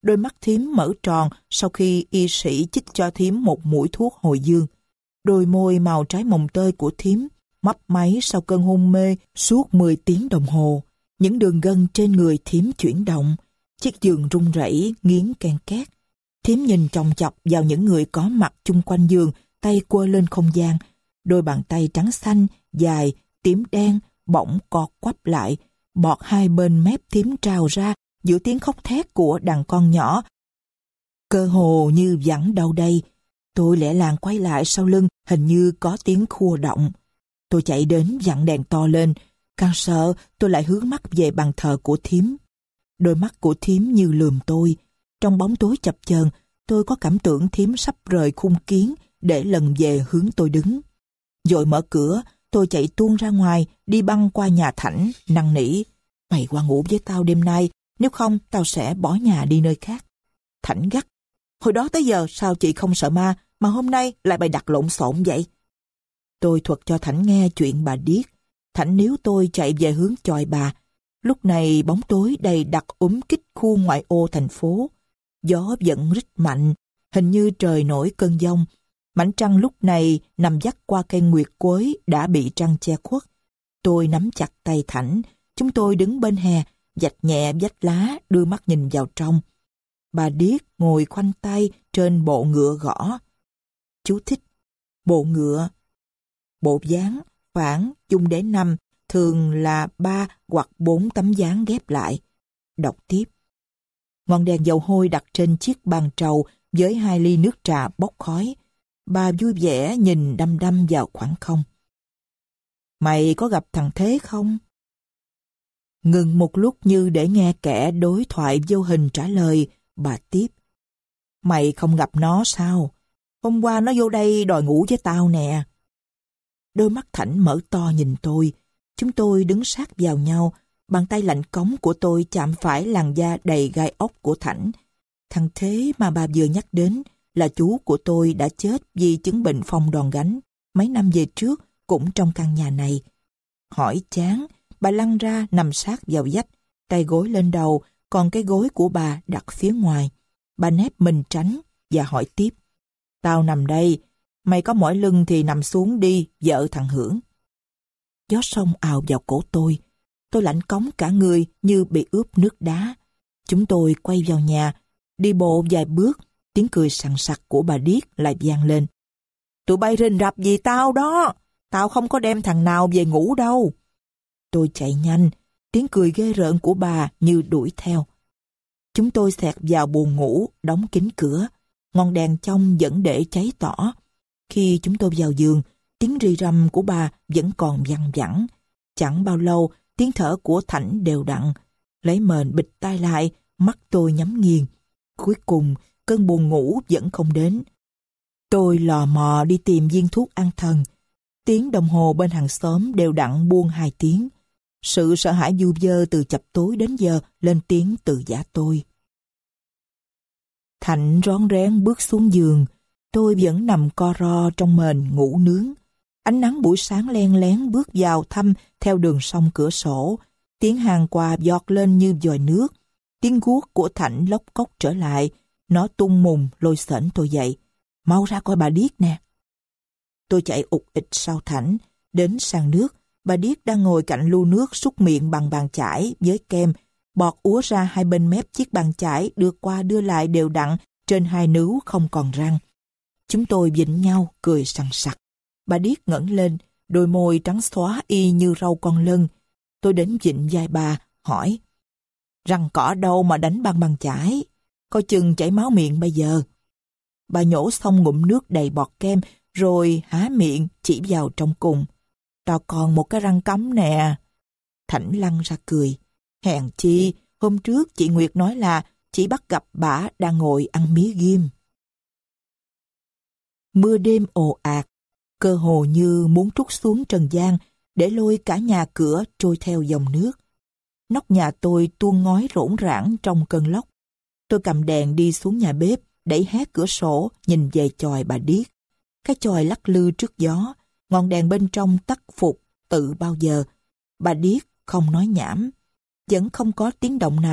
A: Đôi mắt thím mở tròn sau khi y sĩ chích cho thím một mũi thuốc hồi dương. Đôi môi màu trái mồng tơi của thím mấp máy sau cơn hôn mê suốt mười tiếng đồng hồ. Những đường gân trên người thím chuyển động. Chiếc giường rung rẩy, nghiến ken két. Thím nhìn chòng chọc vào những người có mặt chung quanh giường, tay quơ lên không gian. Đôi bàn tay trắng xanh, dài, tím đen, bỗng co quắp lại. Bọt hai bên mép thím trào ra giữa tiếng khóc thét của đàn con nhỏ. Cơ hồ như vẳng đâu đây. Tôi lẻ làng quay lại sau lưng, hình như có tiếng khua động. Tôi chạy đến vặn đèn to lên. Càng sợ, tôi lại hướng mắt về bàn thờ của thím. Đôi mắt của thím như lườm tôi. Trong bóng tối chập chờn, tôi có cảm tưởng thím sắp rời khung kiến để lần về hướng tôi đứng. Vội mở cửa, tôi chạy tuôn ra ngoài, đi băng qua nhà Thảnh, năn nỉ. Mày qua ngủ với tao đêm nay, nếu không tao sẽ bỏ nhà đi nơi khác. Thảnh gắt. Hồi đó tới giờ sao chị không sợ ma, mà hôm nay lại bày đặt lộn xộn vậy? Tôi thuật cho Thảnh nghe chuyện bà điếc. Thảnh níu tôi chạy về hướng chòi bà. Lúc này bóng tối đầy đặc úm kích khu ngoại ô thành phố. Gió vẫn rít mạnh, hình như trời nổi cơn giông. Mảnh trăng lúc này nằm dắt qua cây nguyệt quế đã bị trăng che khuất. Tôi nắm chặt tay Thảnh. Chúng tôi đứng bên hè, vạch nhẹ vách lá, đưa mắt nhìn vào trong. Bà điếc ngồi khoanh tay trên bộ ngựa gõ. Chú thích: bộ ngựa, bộ dáng, phản, dùng để nằm, thường là ba hoặc bốn tấm dáng ghép lại. Đọc tiếp. Ngọn đèn dầu hôi đặt trên chiếc bàn trầu với hai ly nước trà bốc khói. Bà vui vẻ nhìn đăm đăm vào khoảng không. Mày có gặp thằng Thế không? Ngừng một lúc như để nghe kẻ đối thoại vô hình trả lời, bà tiếp. Mày không gặp nó sao? Hôm qua nó vô đây đòi ngủ với tao nè. Đôi mắt Thảnh mở to nhìn tôi. Chúng tôi đứng sát vào nhau. Bàn tay lạnh cống của tôi chạm phải làn da đầy gai ốc của Thảnh. Thằng Thế mà bà vừa nhắc đến là chú của tôi đã chết vì chứng bệnh phong đòn gánh mấy năm về trước, cũng trong căn nhà này. Hỏi chán, bà lăn ra nằm sát vào vách, tay gối lên đầu, còn cái gối của bà đặt phía ngoài. Bà nép mình tránh và hỏi tiếp. Tao nằm đây, mày có mỏi lưng thì nằm xuống đi, vợ thằng Hưởng. Gió sông ào vào cổ tôi. Tôi lạnh cống cả người như bị ướp nước đá. Chúng tôi quay vào nhà, đi bộ vài bước, tiếng cười sằng sặc của bà điếc lại vang lên. Tụi bay rình rập gì tao đó, tao không có đem thằng nào về ngủ đâu. Tôi chạy nhanh, tiếng cười ghê rợn của bà như đuổi theo. Chúng tôi xẹt vào buồng ngủ, đóng kín cửa. Ngọn đèn trong vẫn để cháy tỏ. Khi chúng tôi vào giường, tiếng rì rầm của bà vẫn còn văng vẳng. Chẳng bao lâu, tiếng thở của Thảnh đều đặn. Lấy mền bịt tai lại, mắt tôi nhắm nghiền. Cuối cùng, cơn buồn ngủ vẫn không đến. Tôi lò mò đi tìm viên thuốc an thần. Tiếng đồng hồ bên hàng xóm đều đặn buông hai tiếng. Sự sợ hãi du dơ từ chập tối đến giờ lên tiếng từ giả tôi. Thảnh rón rén bước xuống giường. Tôi vẫn nằm co ro trong mền ngủ nướng. Ánh nắng buổi sáng len lén bước vào thăm theo đường sông cửa sổ. Tiếng hàng quà giọt lên như dòi nước. Tiếng guốc của Thảnh lóc cốc trở lại. Nó tung mùng lôi xển tôi dậy. Mau ra coi bà điếc nè. Tôi chạy ụt ịch sau Thảnh. Đến sàn nước, bà điếc đang ngồi cạnh lu nước súc miệng bằng bàn chải với kem. Bọt úa ra hai bên mép chiếc bàn chải, đưa qua đưa lại đều đặn trên hai nướu không còn răng. Chúng tôi vịn nhau cười sằng sặc. Bà điếc ngẩng lên, đôi môi trắng xóa y như râu con lân. Tôi đến vịn vai bà, hỏi. Răng cỏ đâu mà đánh bằng bàn chải? Coi chừng chảy máu miệng bây giờ. Bà nhổ xong ngụm nước đầy bọt kem, rồi há miệng chỉ vào trong cùng. Tao còn một cái răng cắm nè. Thảnh lăn ra cười. Hèn chi, hôm trước chị Nguyệt nói là chỉ bắt gặp bả đang ngồi ăn mía ghim. Mưa đêm ồ ạt, cơ hồ như muốn trút xuống trần gian để lôi cả nhà cửa trôi theo dòng nước. Nóc nhà tôi tuôn ngói rỗn rãng trong cơn lốc. Tôi cầm đèn đi xuống nhà bếp, đẩy hé cửa sổ, nhìn về chòi bà điếc. Cái chòi lắc lư trước gió, ngọn đèn bên trong tắt phục tự bao giờ. Bà điếc không nói nhảm. Vẫn không có tiếng động nào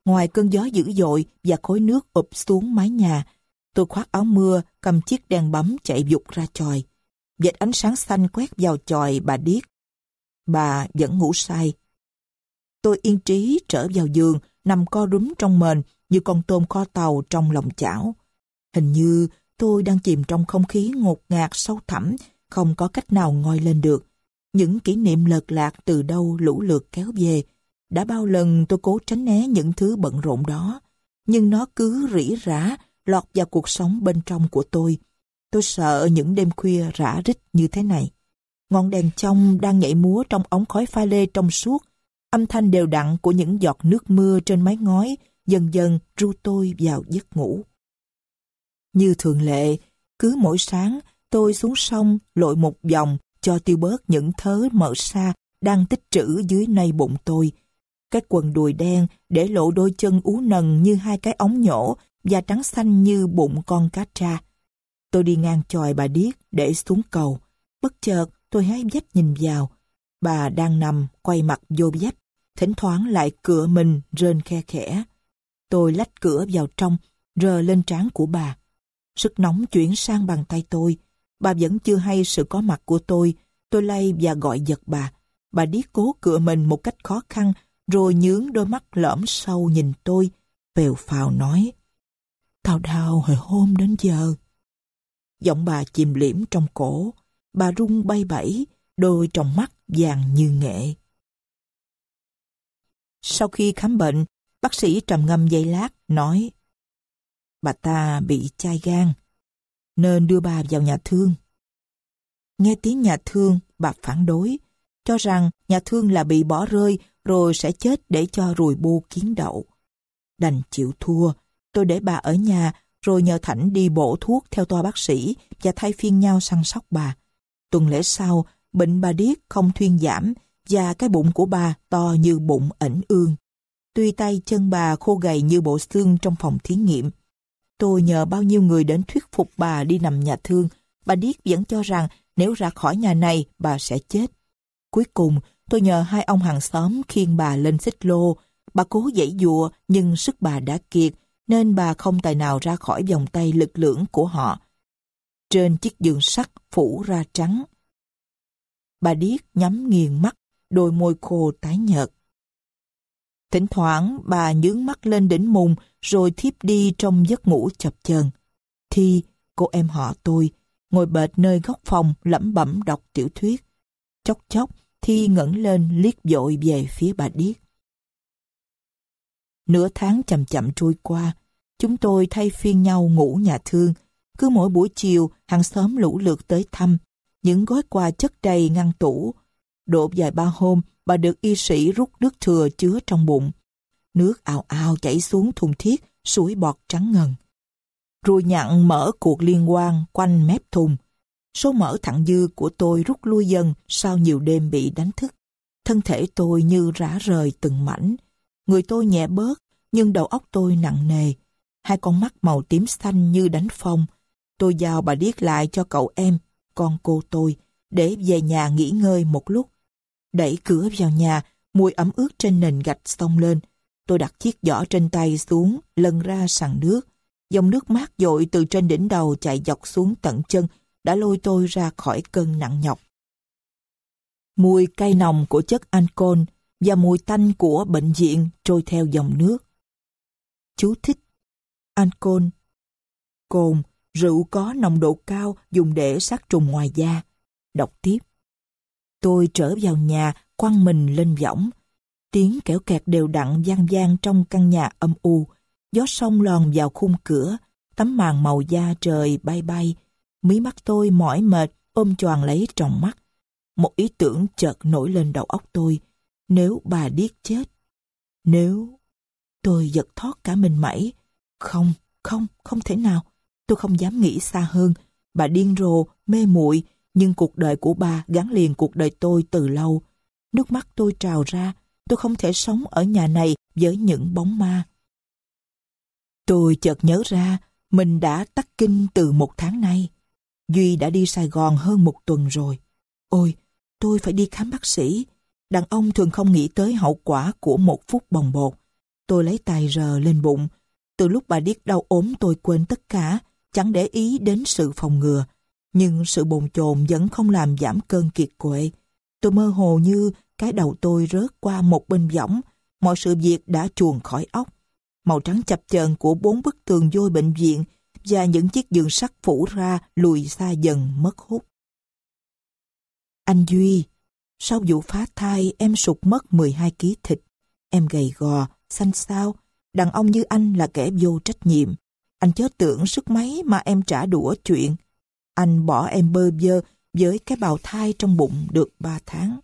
A: ngoài cơn gió dữ dội và khói nước ụp xuống mái nhà, tôi khoác áo mưa, cầm chiếc đèn bấm chạy vụt ra chòi. Vệt ánh sáng xanh quét vào chòi bà điếc. Bà vẫn ngủ say. Tôi yên trí trở vào giường, nằm co rúm trong mền như con tôm kho tàu trong lòng chảo. Hình như tôi đang chìm trong không khí ngột ngạt sâu thẳm, không có cách nào ngoi lên được. Những kỷ niệm lợt lạc từ đâu lũ lượt kéo về. Đã bao lần tôi cố tránh né những thứ bận rộn đó, nhưng nó cứ rỉ rả lọt vào cuộc sống bên trong của tôi. Tôi sợ những đêm khuya rã rít như thế này. Ngọn đèn trong đang nhảy múa trong ống khói pha lê trong suốt. Âm thanh đều đặn của những giọt nước mưa trên mái ngói dần dần ru tôi vào giấc ngủ. Như thường lệ, cứ mỗi sáng tôi xuống sông lội một vòng cho tiêu bớt những thớ mỡ sa đang tích trữ dưới nây bụng tôi. Cái quần đùi đen để lộ đôi chân ú nần như hai cái ống nhổ và trắng xanh như bụng con cá tra. Tôi đi ngang chòi bà điếc để xuống cầu. Bất chợt tôi hé vách nhìn vào. Bà đang nằm quay mặt vô vách, thỉnh thoảng lại cựa mình rên khe khẽ. Tôi lách cửa vào trong, rờ lên trán của bà. Sức nóng chuyển sang bàn tay tôi. Bà vẫn chưa hay sự có mặt của tôi. Tôi lay và gọi giật bà. Bà điếc cố cựa mình một cách khó khăn, rồi nhướng đôi mắt lõm sâu nhìn tôi, phèo phào nói: "Tao đau hồi hôm đến giờ." Giọng bà chìm liễm trong cổ. Bà rung bay bẩy, đôi tròng mắt vàng như nghệ. Sau khi khám bệnh, bác sĩ trầm ngâm giây lát, nói: "Bà ta bị chai gan, nên đưa bà vào nhà thương." Nghe tiếng nhà thương, bà phản đối, cho rằng nhà thương là bị bỏ rơi rồi sẽ chết để cho ruồi bu kiến đậu. Đành chịu thua, tôi để bà ở nhà rồi nhờ Thảnh đi bổ thuốc theo toa bác sĩ và thay phiên nhau săn sóc bà. Tuần lễ sau, bệnh bà điếc không thuyên giảm và cái bụng của bà to như bụng ẩn ương. Tuy tay chân bà khô gầy như bộ xương trong phòng thí nghiệm. Tôi nhờ bao nhiêu người đến thuyết phục bà đi nằm nhà thương, bà điếc vẫn cho rằng nếu ra khỏi nhà này bà sẽ chết. Cuối cùng, tôi nhờ hai ông hàng xóm khiêng bà lên xích lô. Bà cố giãy giụa nhưng sức bà đã kiệt, nên bà không tài nào ra khỏi vòng tay lực lưỡng của họ. Trên chiếc giường sắt phủ ra trắng. Bà điếc nhắm nghiền mắt, đôi môi khô tái nhợt. Thỉnh thoảng bà nhướng mắt lên đỉnh mùng rồi thiếp đi trong giấc ngủ chập chờn. Thi, cô em họ tôi, ngồi bệt nơi góc phòng lẩm bẩm đọc tiểu thuyết. Chốc chốc Thi ngẩng lên liếc vội về phía bà điếc. Nửa tháng chậm chậm trôi qua, chúng tôi thay phiên nhau ngủ nhà thương. Cứ mỗi buổi chiều, hàng xóm lũ lượt tới thăm. Những gói quà chất đầy ngăn tủ. Độ vài ba hôm, bà được y sĩ rút nước thừa chứa trong bụng. Nước ào ào chảy xuống thùng thiết, sủi bọt trắng ngần. Ruồi nhặn mở cuộc liên quan quanh mép thùng. Số mỡ thặng dư của tôi rút lui dần sau nhiều đêm bị đánh thức. Thân thể tôi như rã rời từng mảnh. Người tôi nhẹ bớt, nhưng đầu óc tôi nặng nề. Hai con mắt màu tím xanh như đánh phong. Tôi giao bà điếc lại cho cậu em, con cô tôi, để về nhà nghỉ ngơi một lúc. Đẩy cửa vào nhà, mùi ẩm ướt trên nền gạch xông lên. Tôi đặt chiếc giỏ trên tay xuống, lần ra sàn nước. Dòng nước mát dội từ trên đỉnh đầu chạy dọc xuống tận chân, đã lôi tôi ra khỏi cơn nặng nhọc. Mùi cay nồng của chất alcohol và mùi tanh của bệnh viện trôi theo dòng nước. Chú thích: alcohol, cồn, rượu có nồng độ cao dùng để sát trùng ngoài da. Đọc tiếp. Tôi trở vào nhà, quăng mình lên võng. Tiếng kẽo kẹt đều đặn vang vang trong căn nhà âm u. Gió sông lòn vào khung cửa, tấm màn màu da trời bay bay. Mí mắt tôi mỏi mệt, ôm choàng lấy tròng mắt. Một ý tưởng chợt nổi lên đầu óc tôi. Nếu bà điếc chết. Nếu... Tôi giật thót cả mình mẩy. Không, không, không thể nào. Tôi không dám nghĩ xa hơn. Bà điên rồ, mê muội, nhưng cuộc đời của bà gắn liền cuộc đời tôi từ lâu. Nước mắt tôi trào ra. Tôi không thể sống ở nhà này với những bóng ma. Tôi chợt nhớ ra mình đã tắc kinh từ một tháng nay. Duy đã đi Sài Gòn hơn một tuần rồi. Ôi, tôi phải đi khám bác sĩ. Đàn ông thường không nghĩ tới hậu quả của một phút bồng bột. tôi lấy tay rờ lên bụng. Từ lúc bà điếc đau ốm tôi quên tất cả, chẳng để ý đến sự phòng ngừa. Nhưng sự bồn chồn vẫn không làm giảm cơn kiệt quệ. Tôi mơ hồ như cái đầu tôi rớt qua một bên võng, mọi sự việc đã chuồn khỏi óc. Màu trắng chập chờn của bốn bức tường vôi bệnh viện và những chiếc giường sắt phủ ra lùi xa dần mất hút. Anh Duy, sau vụ phá thai em sụt mất mười hai ki lô gam thịt. Em gầy gò, xanh xao. Đàn ông như anh là kẻ vô trách nhiệm. Anh chớ tưởng sức mấy mà em trả đũa chuyện. Anh bỏ em bơ vơ với cái bào thai trong bụng được ba tháng.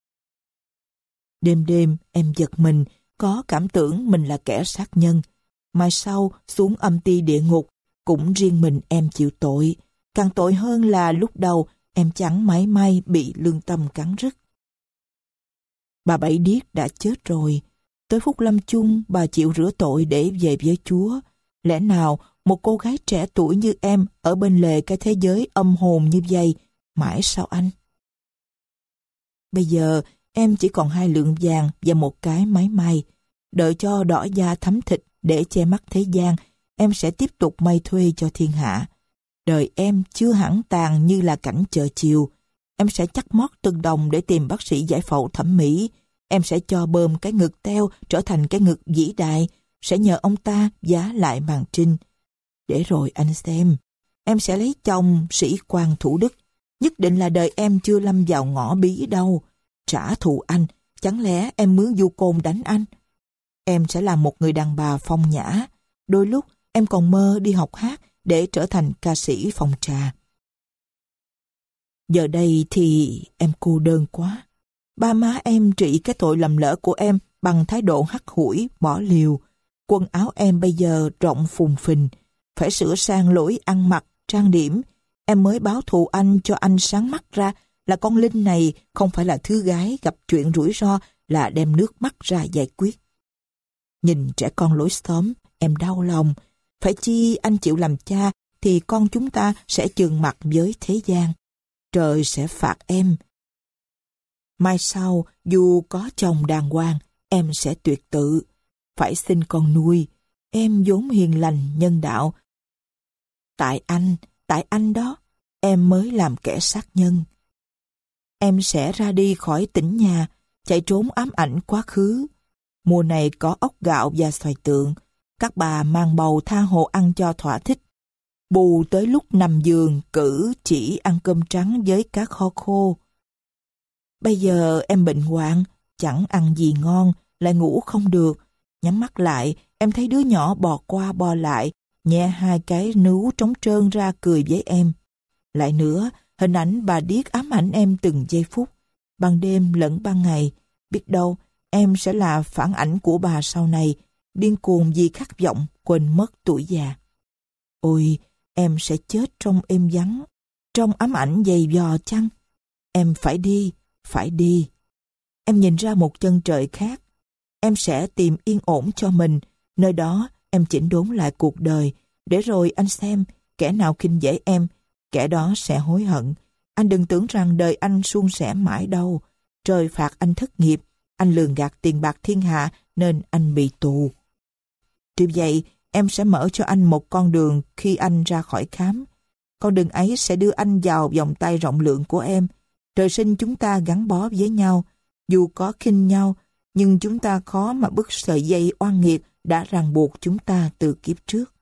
A: Đêm đêm em giật mình, có cảm tưởng mình là kẻ sát nhân. Mai sau xuống âm ti địa ngục, cũng riêng mình em chịu tội. Càng tội hơn là lúc đầu em chẳng mảy may bị lương tâm cắn rứt. Bà Bảy Điếc đã chết rồi. Tới phút lâm chung bà chịu rửa tội để về với Chúa. Lẽ nào một cô gái trẻ tuổi như em ở bên lề cái thế giới âm hồn như vậy, mãi sao anh? Bây giờ em chỉ còn hai lượng vàng và một cái máy may. Đợi cho đỏ da thấm thịt để che mắt thế gian, em sẽ tiếp tục may thuê cho thiên hạ. Đời em chưa hẳn tàn như là cảnh chợ chiều. Em sẽ chắc mót từng đồng để tìm bác sĩ giải phẫu thẩm mỹ. Em sẽ cho bơm cái ngực teo trở thành cái ngực vĩ đại, sẽ nhờ ông ta giá lại màn trinh. Để rồi anh xem, em sẽ lấy chồng sĩ quan thủ đức. Nhất định là đời em chưa lâm vào ngõ bí đâu. Trả thù anh, chẳng lẽ em mướn du côn đánh anh? Em sẽ là một người đàn bà phong nhã. Đôi lúc em còn mơ đi học hát để trở thành ca sĩ phòng trà. Giờ đây thì em cô đơn quá. Ba má em trị cái tội lầm lỡ của em bằng thái độ hắt hủi, bỏ liều. Quần áo em bây giờ rộng phùng phình, phải sửa sang lối ăn mặc, trang điểm. Em mới báo thù anh cho anh sáng mắt ra là con Linh này không phải là thứ gái gặp chuyện rủi ro là đem nước mắt ra giải quyết. Nhìn trẻ con lối xóm, em đau lòng. Phải chi anh chịu làm cha thì con chúng ta sẽ chừng mặt với thế gian. Trời sẽ phạt em. Mai sau, dù có chồng đàng hoàng, em sẽ tuyệt tự. Phải xin con nuôi. Em vốn hiền lành, nhân đạo. Tại anh, tại anh đó, em mới làm kẻ sát nhân. Em sẽ ra đi khỏi tỉnh nhà, chạy trốn ám ảnh quá khứ. Mùa này có ốc gạo và xoài tượng. Các bà mang bầu tha hồ ăn cho thỏa thích. Bù tới lúc nằm giường cử chỉ ăn cơm trắng với cá kho khô. Bây giờ em bệnh hoạn, chẳng ăn gì ngon, lại ngủ không được. Nhắm mắt lại, em thấy đứa nhỏ bò qua bò lại, nhẹ hai cái nướu trống trơn ra cười với em. Lại nữa, hình ảnh bà Điếc ám ảnh em từng giây phút, ban đêm lẫn ban ngày. Biết đâu, em sẽ là phản ảnh của bà sau này, điên cuồng vì khát vọng, quên mất tuổi già. Ôi, em sẽ chết trong êm vắng, trong ám ảnh dày dò chăng? Em phải đi, phải đi. Em nhìn ra một chân trời khác. Em sẽ tìm yên ổn cho mình. Nơi đó em chỉnh đốn lại cuộc đời. Để rồi anh xem, kẻ nào khinh dễ em, kẻ đó sẽ hối hận. Anh đừng tưởng rằng đời anh suôn sẻ mãi đâu. Trời phạt anh thất nghiệp. Anh lường gạt tiền bạc thiên hạ nên anh bị tù. Tuy vậy, em sẽ mở cho anh một con đường khi anh ra khỏi khám. Con đường ấy sẽ đưa anh vào vòng tay rộng lượng của em. Trời sinh chúng ta gắn bó với nhau. Dù có khinh nhau, nhưng chúng ta khó mà bứt sợi dây oan nghiệt đã ràng buộc chúng ta từ kiếp trước.